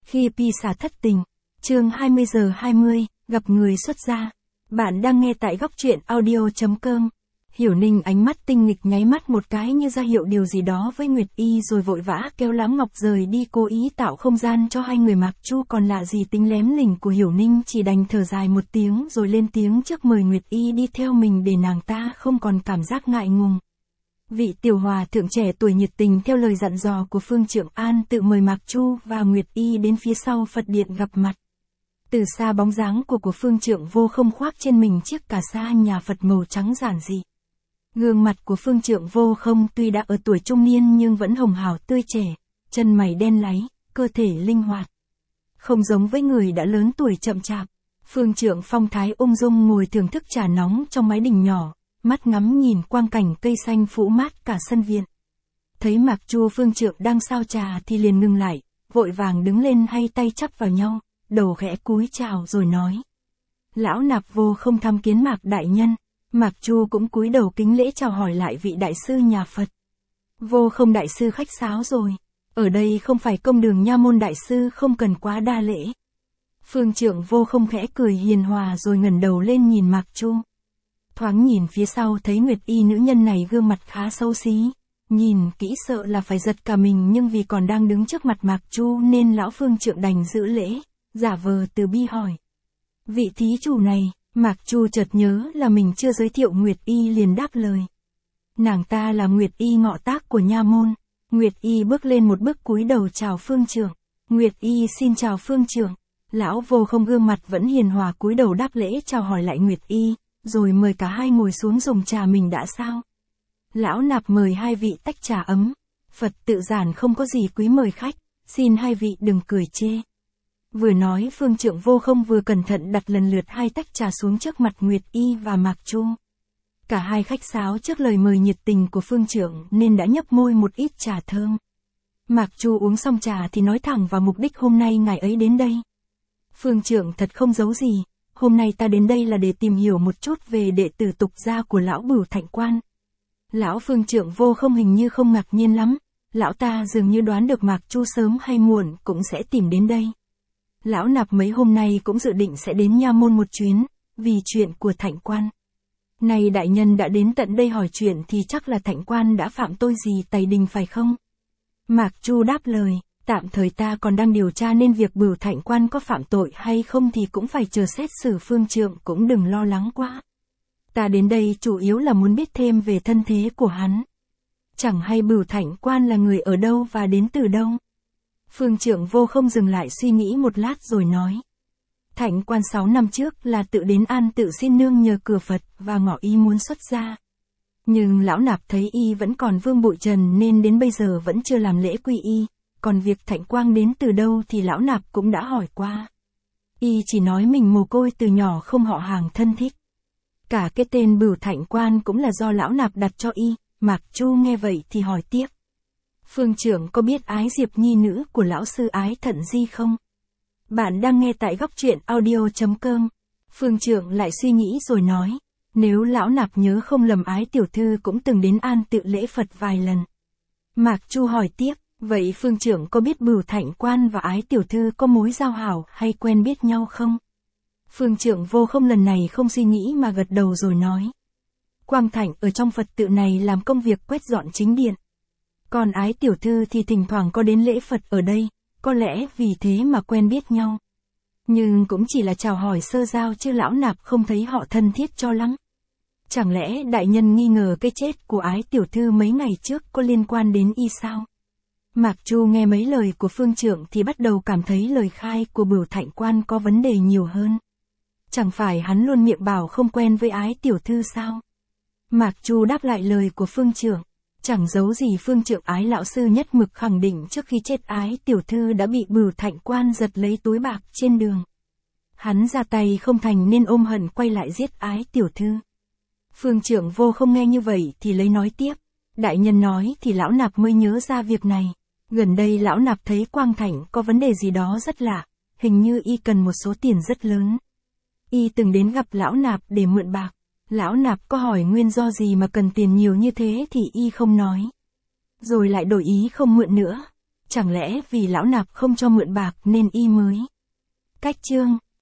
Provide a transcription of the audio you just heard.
Khi Pisa thất tình, chương 20:20, gặp người xuất gia. Bạn đang nghe tại góc truyện audio.com. Hiểu Ninh ánh mắt tinh nghịch nháy mắt một cái như ra hiệu điều gì đó với Nguyệt Y rồi vội vã kéo Lãm Ngọc rời đi, cố ý tạo không gian cho hai người. Mạc Chu còn lạ gì tính lém lỉnh của Hiểu Ninh, chỉ đành thở dài một tiếng rồi lên tiếng trước mời Nguyệt Y đi theo mình để nàng ta không còn cảm giác ngại ngùng. Vị tiểu hòa thượng trẻ tuổi nhiệt tình theo lời dặn dò của Phương Trượng An tự mời Mạc Chu và Nguyệt Y đến phía sau Phật điện gặp mặt. Từ xa bóng dáng của Phương Trượng Vô Không khoác trên mình chiếc cà sa nhà Phật màu trắng giản dị. Gương mặt của Phương Trượng Vô Không tuy đã ở tuổi trung niên nhưng vẫn hồng hào tươi trẻ, chân mày đen láy, cơ thể linh hoạt. Không giống với người đã lớn tuổi chậm chạp, Phương Trượng phong thái ung dung ngồi thưởng thức trà nóng trong mái đình nhỏ, mắt ngắm nhìn quang cảnh cây xanh phủ mát cả sân viện. Thấy Mạc Chu Phương Trượng đang sao trà thì liền ngừng lại, vội vàng đứng lên hai tay chắp vào nhau, đầu khẽ cúi chào rồi nói. Lão nạp Vô Không tham kiến Mạc đại nhân. Mạc Chu cũng cúi đầu kính lễ chào hỏi lại vị đại sư nhà Phật. Vô Không đại sư khách sáo rồi. Ở đây không phải công đường nha môn, đại sư không cần quá đa lễ. Phương Trượng Vô Không khẽ cười hiền hòa rồi ngẩng đầu lên nhìn Mạc Chu. Thoáng nhìn phía sau thấy Nguyệt Y nữ nhân này gương mặt khá xấu xí. Nhìn kỹ sợ là phải giật cả mình, nhưng vì còn đang đứng trước mặt Mạc Chu nên lão Phương Trượng đành giữ lễ, giả vờ từ bi hỏi. Vị thí chủ này. Mạc Chu chợt nhớ là mình chưa giới thiệu Nguyệt Y liền đáp lời. Nàng ta là Nguyệt Y ngọ tác của nha môn. Nguyệt Y bước lên một bước cúi đầu chào Phương Trượng. Nguyệt Y xin chào Phương Trượng. Lão Vô Không gương mặt vẫn hiền hòa cúi đầu đáp lễ chào hỏi lại Nguyệt Y, rồi mời cả hai ngồi xuống dùng trà. Mình đã sao? Lão nạp mời hai vị tách trà ấm. Phật tự giản không có gì quý mời khách, xin hai vị đừng cười chê. Vừa nói Phương Trượng Vô Không vừa cẩn thận đặt lần lượt hai tách trà xuống trước mặt Nguyệt Y và Mạc Chu. Cả hai khách sáo trước lời mời nhiệt tình của Phương Trượng nên đã nhấp môi một ít trà thơm. Mạc Chu uống xong trà thì nói thẳng vào mục đích hôm nay ngài ấy đến đây. Phương Trượng thật không giấu gì, hôm nay ta đến đây là để tìm hiểu một chút về đệ tử tục gia của lão Bửu Thạnh Quan. Lão Phương Trượng Vô Không hình như không ngạc nhiên lắm, lão ta dường như đoán được Mạc Chu sớm hay muộn cũng sẽ tìm đến đây. Lão nạp mấy hôm nay cũng dự định sẽ đến nha môn một chuyến, vì chuyện của Thạnh Quan. Này đại nhân đã đến tận đây hỏi chuyện thì chắc là Thạnh Quan đã phạm tội gì tày đình phải không? Mạc Chu đáp lời, tạm thời ta còn đang điều tra nên việc Bửu Thạnh Quan có phạm tội hay không thì cũng phải chờ xét xử. Phương Trượng cũng đừng lo lắng quá. Ta đến đây chủ yếu là muốn biết thêm về thân thế của hắn. Chẳng hay Bửu Thạnh Quan là người ở đâu và đến từ đâu? Phương Trượng Vô Không dừng lại suy nghĩ một lát rồi nói. Thạnh Quan 6 năm trước là tự đến An tự xin nương nhờ cửa Phật và ngỏ ý muốn xuất gia. Nhưng lão nạp thấy y vẫn còn vương bụi trần nên đến bây giờ vẫn chưa làm lễ quy y, còn việc Thạnh Quang đến từ đâu thì lão nạp cũng đã hỏi qua. Y chỉ nói mình mồ côi từ nhỏ không họ hàng thân thích. Cả cái tên Bửu Thạnh Quan cũng là do lão nạp đặt cho y. Mạc Chu nghe vậy thì hỏi tiếp. Phương Trượng có biết Ái Diệp nhi nữ của lão sư Ái Thận Di không? Bạn đang nghe tại góc truyện audio.com. Phương Trượng lại suy nghĩ rồi nói. Nếu lão nạp nhớ không lầm Ái tiểu thư cũng từng đến An tự lễ Phật vài lần. Mạc Chu hỏi tiếp. Vậy Phương Trượng có biết Bửu Thạnh Quan và Ái tiểu thư có mối giao hảo hay quen biết nhau không? Phương Trượng Vô Không lần này không suy nghĩ mà gật đầu rồi nói. Quang Thạnh ở trong Phật tự này làm công việc quét dọn chính điện. Còn Ái tiểu thư thì thỉnh thoảng có đến lễ Phật ở đây, có lẽ vì thế mà quen biết nhau. Nhưng cũng chỉ là chào hỏi sơ giao chứ lão nạp không thấy họ thân thiết cho lắm. Chẳng lẽ đại nhân nghi ngờ cái chết của Ái tiểu thư mấy ngày trước có liên quan đến y sao? Mạc Chu nghe mấy lời của Phương Trượng thì bắt đầu cảm thấy lời khai của Bửu Thạnh Quan có vấn đề nhiều hơn. Chẳng phải hắn luôn miệng bảo không quen với Ái tiểu thư sao? Mạc Chu đáp lại lời của Phương Trượng. Chẳng giấu gì Phương Trượng Ái lão sư nhất mực khẳng định trước khi chết Ái tiểu thư đã bị Bửu Thạnh Quan giật lấy túi bạc trên đường. Hắn ra tay không thành nên ôm hận quay lại giết Ái tiểu thư. Phương Trượng Vô Không nghe như vậy thì lấy nói tiếp. Đại nhân nói thì lão nạp mới nhớ ra việc này. Gần đây lão nạp thấy Quang Thạnh có vấn đề gì đó rất lạ, hình như y cần một số tiền rất lớn. Y từng đến gặp lão nạp để mượn bạc. Lão nạp có hỏi nguyên do gì mà cần tiền nhiều như thế thì y không nói. Rồi lại đổi ý không mượn nữa. chẳng lẽ vì lão nạp không cho mượn bạc nên y mới cách chương.